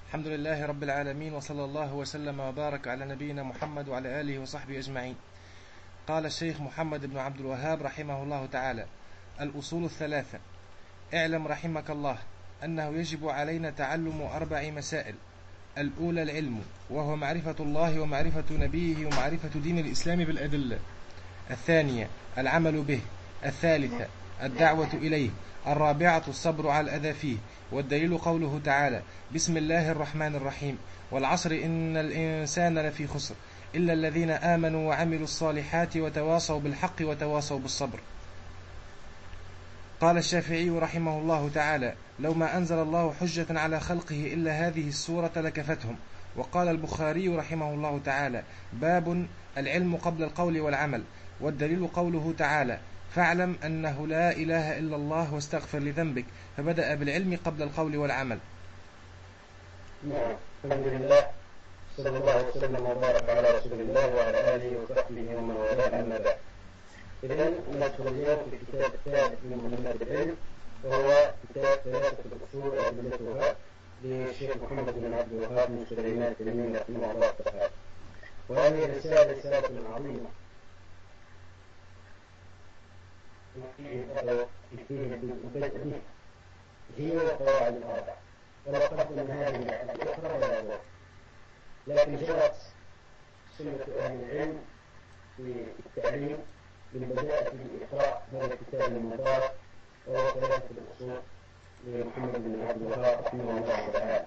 الحمد لله رب العالمين، وصلى الله وسلم وبارك على نبينا محمد وعلى آله وصحبه أجمعين. قال الشيخ محمد بن عبد الوهاب رحمه الله تعالى: الأصول الثلاثة. اعلم رحمك الله أنه يجب علينا تعلم 4 مسائل. الأولى العلم، وهو معرفة الله ومعرفة نبيه ومعرفة دين الإسلام بالأدلة. الثانية العمل به. الثالثة الدعوة إليه. الرابعة الصبر على الأذى فيه. والدليل قوله تعالى: بسم الله الرحمن الرحيم: والعصر إن الإنسان لفي خسر إلا الذين آمنوا وعملوا الصالحات وتواصوا بالحق وتواصوا بالصبر. قال الشافعي رحمه الله تعالى: لو ما أنزل الله حجة على خلقه إلا هذه السورة لكفتهم. وقال البخاري رحمه الله تعالى: باب العلم قبل القول والعمل. والدليل قوله تعالى: فاعلم أنه لا إله إلا الله واستغفر لذنبك، فبدأ بالعلم قبل القول والعمل. نعم، الحمد لله، صلى الله وسلم وبارك على رسول الله وعلى آله وصحبه ومن والاه، أما بعد. إذن ندخل اليوم في الكتاب الثالث من مهمات العلم، وهو كتاب ثلاثة الأصول وأدلتها للشيخ محمد بن عبد الوهاب بن سليمان التميمي رحمه الله تعالى. وهذه الرسالة رسالة عظيمة فيه البدء به هي والقواعد الأربع، ولو قدم هذه الأخرى ولا أدوار، لكن جرت سنة أهل العلم في التعليم بالبداءة بإقراء هذا الكتاب المبارك، وهو ثلاثة الأصول لمحمد بن عبد الوهاب رحمه الله تعالى.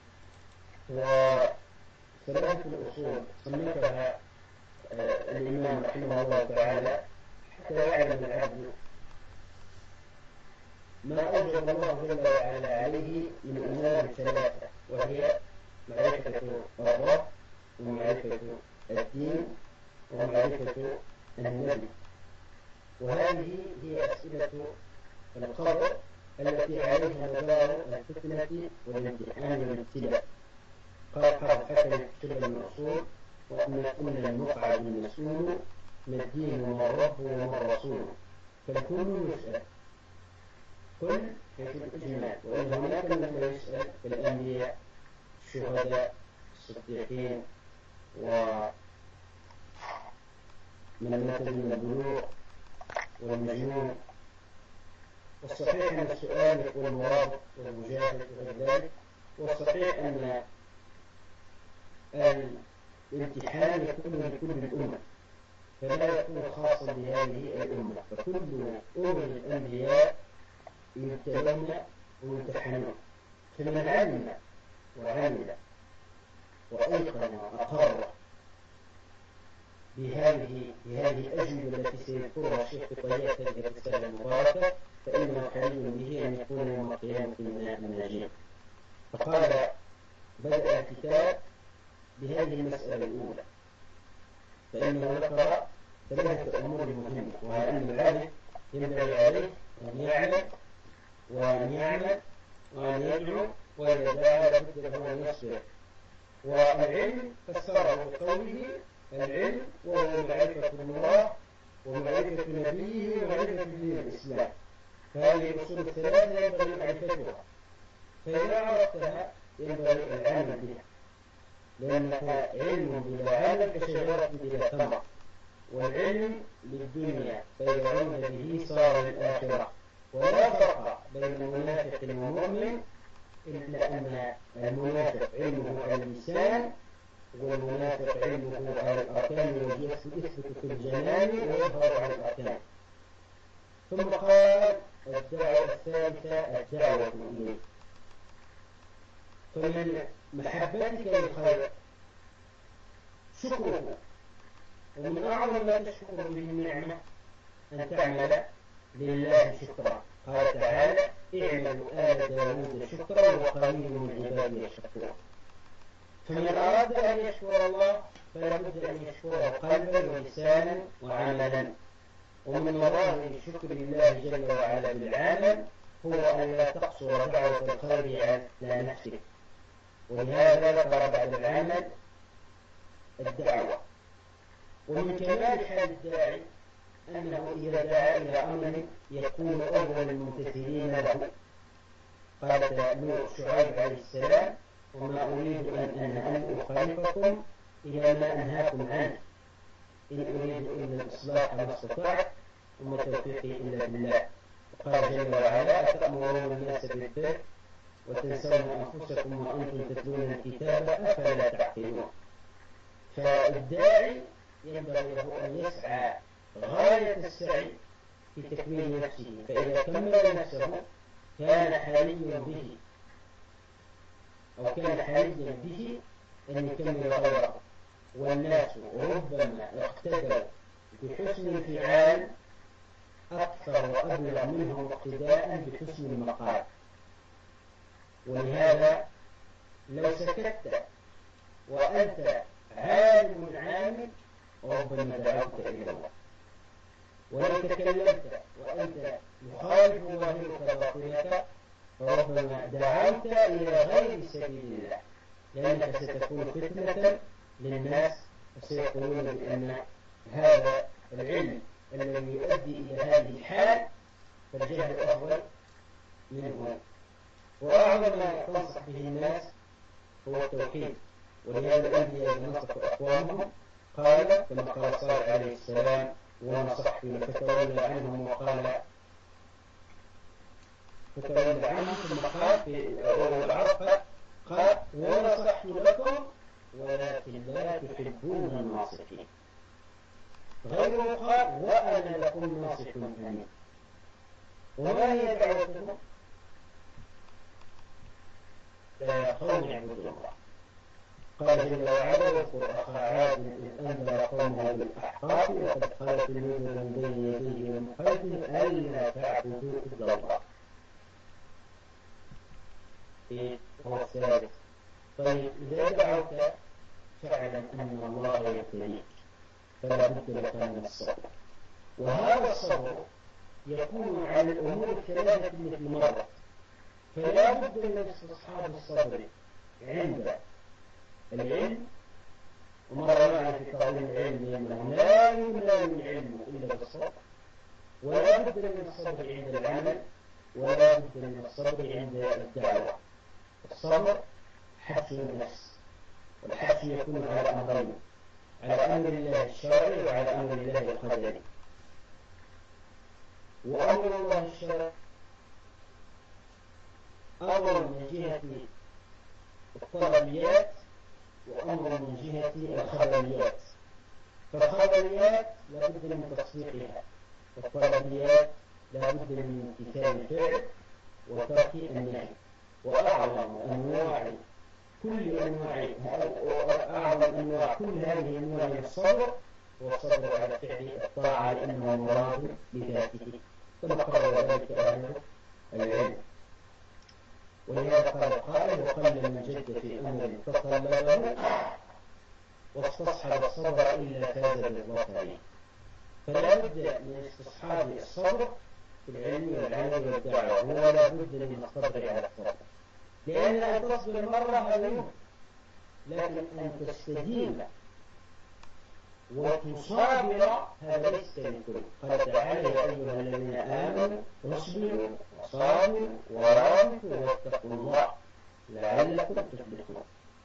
وثلاثة الأصول صنفها الإمام رحمه الله تعالى حتى يعلم العبد ما أوجب الله جل وعلا عليه من أمور ثلاثة، وهي معرفة الرب ومعرفة الدين ومعرفة النبي. وهذه هي أسئلة القبر التي عليها مدار الفتنة والامتحان والابتلاء. قال حافظ حكم كتب الأصول: وأن كل المقعد المسؤول ما الدين وما الرب وما الرسول، فالكل يسأل، كل في الإجمال، وإن هناك من يسأل كالأنبياء، الشهداء، الصديقين، ومن مثل من البلوغ والمجنون. والصحيح أن السؤال يكون مراد والمجاهد وغير ذلك، والصحيح أن الامتحان يكون لكل الأمة، فلا يكون خاصا بهذه الأمة، فكل الأنبياء يبتلون ويمتحنون. فمن علم وعمل وأيقن وأقر بهذه الأجوبة التي سيذكرها الشيخ في طيات هذه الرسالة المباركة، فإنه حري به أن يكون يوم القيامة من الناجين. فقال: بدأ الكتاب بهذه المسألة الأولى، فإنه ذكر ثلاثة أمور مهمة، وهي أن العبد ينبغي عليه أن يعلم وأن يعمل وأن يدعو، وإذا دعا لابد له أن يصبر. والعلم فسره بقوله: العلم وهو معرفة الله ومعرفة نبيه ومعرفة دين الإسلام. فهذه الأصول الثلاثة ينبغي معرفتها، فإذا عرفتها ينبغي العمل بها، لأنك علم بلا عمل كشجرة بلا ثمر، والعلم للدنيا فإذا عمل به صار للآخرة. ولا فرق بين المنافق والمؤمن إلا أن المنافق علمه على اللسان، والمنافق علمه على الأركان، يثبت في الجنان ويظهر على الأركان. ثم قال: الدعوة الثالثة الدعوة إليه. فمن محبتك للخير شكره، ومن أعظم ما تشكر به النعمة أن تعمل لله شكرا. قال تعالى: اعملوا آل داود شكرا وقليل من عبادي الشكور. فمن أراد أن يشكر الله فلا بد أن يشكره قلبا ولسانا وعملا. ومن مظاهر شكر الله جل وعلا بالعمل هو أن لا تقصر دعوة الخير على نفسك، ولهذا ذكر بعد العمل الدعوة. ومن كمال حال الداعي أنه إذا دعا إلى أمر يكون أول الممتثلين له. قال شعيب عليه السلام: ومن وما أريد أن أخالفكم إلى ما أنهاكم عنه، إن أريد إلا الإصلاح ما استطعت وما توفيقي إلا بالله. وقال جل وعلا: أتأمرون الناس بالبر وتنسون أنفسكم وأنتم تتلون الكتاب أفلا تعقلون. فالداعي ينبغي له أن يسعى غاية السعي في تكميل نفسه، فإذا كمل نفسه كان حريا به أن يكمل غيره. والناس ربما اقتدوا بحسن الفعال أكثر وأبلغ منهم اقتداء بحسن المقال. ولهذا لو سكت وأنت عالم عامل ربما دعوت إلى الله، ولو تكلمت وأنت مخالف ظاهرك باطنك فربما دعوت إلى غير سبيل الله، لأنك ستكون فتنة للناس وسيقولون بأن هذا العلم الذي يؤدي إلى هذه الحال فالجهل أفضل منه. وأعظم ما تنصح به الناس هو التوحيد. ولهذا الأنبياء إذا نصحوا أقوامهم قال كما قال صالح عليه السلام: ونصحت فتولى عنهم وقال فتولى عنهم، ثم قال في أول العرف قال: ونصحت لكم ولكن لا تحبون الناصحين. غيره قال: وأنا لكم ناصح أمين. وما هي دعوتهم؟ قوم اعبدوا الله. قال جل وعلا: واذكر أخا عاد إذ أنذر قومه بالأحقاف وقد خلت النذر من بين يديه ومن خلفه ألا تعبدوا إلا الله. هو الثالث. طيب إذا دعوت فاعلم أن الله يبتليك، فلا بد لك من الصبر. وهذا الصبر يكون على الأمور الثلاثة مثل مرة، فلا بد من استصحاب الصبر عند العلم. ومر معنا في تعليم العلم أنه لا يمنع العلم إلا بالصبر، ولا بد من الصبر عند العمل، ولا بد من الصبر عند الدعوة. الصبر حبس النفس، والحبس يكون على أمرين: على أمر الله الشرعي وعلى أمر الله القدري. وأمر الله الشرعي أمر من جهة الطلبيات وأمر من جهة الخبريات. فالخبريات لا بد من تصديقها، والطلبيات لا بد من امتثال الفعل وترك النهي. وأعظم أنواع كل هذه الأنواع من الصبر هو الصبر على فعل الطاعة لأنه مراد بذاته، كما قرر ذلك أهل العلم. ولهذا قال القائل: وقل من جد في أمر تطلبه واستصحب الصبر إلا فاز بالظفر. فلا بد من استصحاب الصبر في العلم والعمل والدعوة، ولا بد من الصبر على الصبر، لأن أن تصبر مرة هذا يمكن، لكن أن تستديم وتصابر هذا ليس للكل. قال تعالى: يا أيها الذين آمنوا اصبروا وصابروا ورابطوا واتقوا الله لعلكم تفلحون.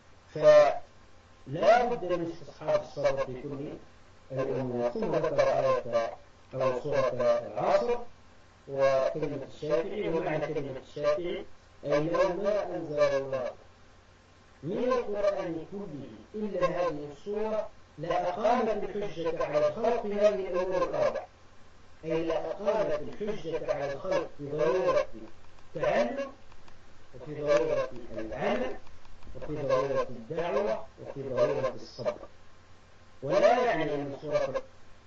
فلا بد من استصحاب الصبر في كل الأمور. ثم ذكر آية أو سورة العصر وكلمة الشافعي. ومعنى كلمة الشافعي أي لو ما أنزل الله من القرآن كله إلا هذه السورة لأقامت الحجة على الخلق في هذه الأمور الأربع، أي لأقامت الحجة على الخلق في ضرورة التعلم وفي ضرورة العمل وفي ضرورة الدعوة وفي ضرورة الصبر. ولا يعني أن السورة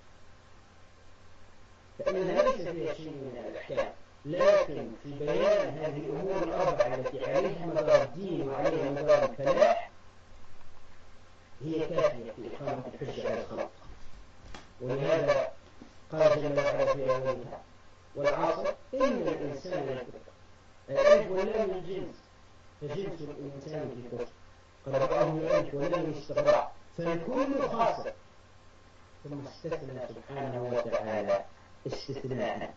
فإنها ليس فيها شيء من الأحكام، لكن في بيان هذه الأمور الأربعة التي عليها مدار الدين وعليها مدار الفلاح هي كافية في إقامة الحجة على الخلق. ولهذا قال جل وعلا في أولها: والعصر إن الإنسان لكفر. الألف واللام الجنس، فجنس الإنسان في كفر. قرأه الألف واللام استقراء، فالكل خاسر. ثم استثنى سبحانه وتعالى استثناء،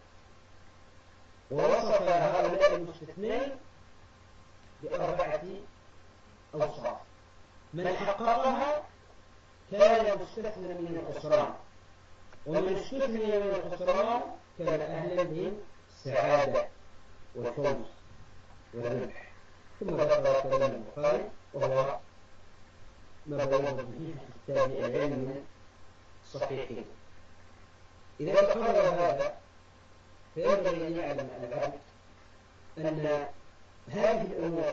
ووصف هؤلاء المستثنين بأربعة أوصاف، من حققها كان مستثنى من الخسران، ومن استثني من الخسران كان أهلا بالسعادة والفوز والربح. ثم ذكر كلام البخاري وهو ما بوض به في كتاب العلم الصحيحين. إذا تقرر هذا فينبغي أن يعلم العبد أن هذه الأمور،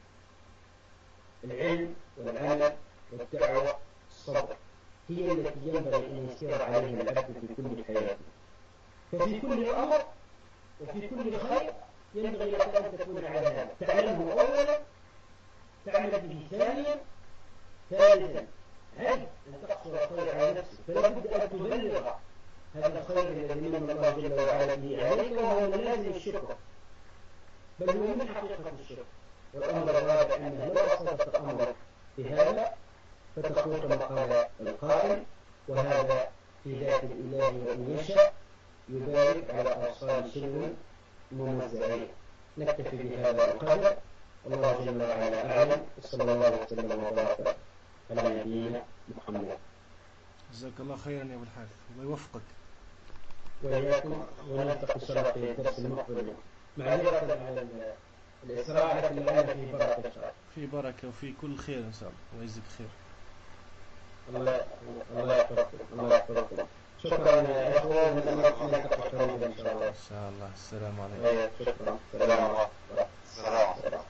العلم والعمل والدعوة الصبر، هي التي ينبغي أن يسير عليها العبد في كل حياته. ففي كل أمر وفي كل خير ينبغي لك أن تكون على هذا، تعلمه أولا، تعمل به ثانيا، ثالثا عد أن تقصر الخير على نفسك، فلا بد أن تبلغ هذا الخير الذي من الله جل وعلا به عليك، وهو من لازم الشكر، بل هو من حقيقة الشكر. والأمر الرابع أنه لو أصدقت أمر في هذا فتكون كما قال القائل: وهذا في ذات الإله وإن يشاء يبارك على أوصال سلو ممزعين. نكتفي بهذا القدر، والله جل وعلا أعلم، وصلى الله وسلم وبارك على نبينا محمد. جزاك الله خيرا يا أبو الحارث، الله يوفقك وإياكم، ونلتقي إن شاء الله في الدرس المقبل. معذرة على الإسراع، لكن لعل فيه بركة إن شاء الله. في بركة وفي كل خير إن شاء الله، الله يجزيك خير. الله يحفظكم، الله يحفظكم. شكرا يا إخوة، نلتقي قريبا إن شاء الله. إن شاء الله. السلام عليكم. شكرا. السلام عليكم.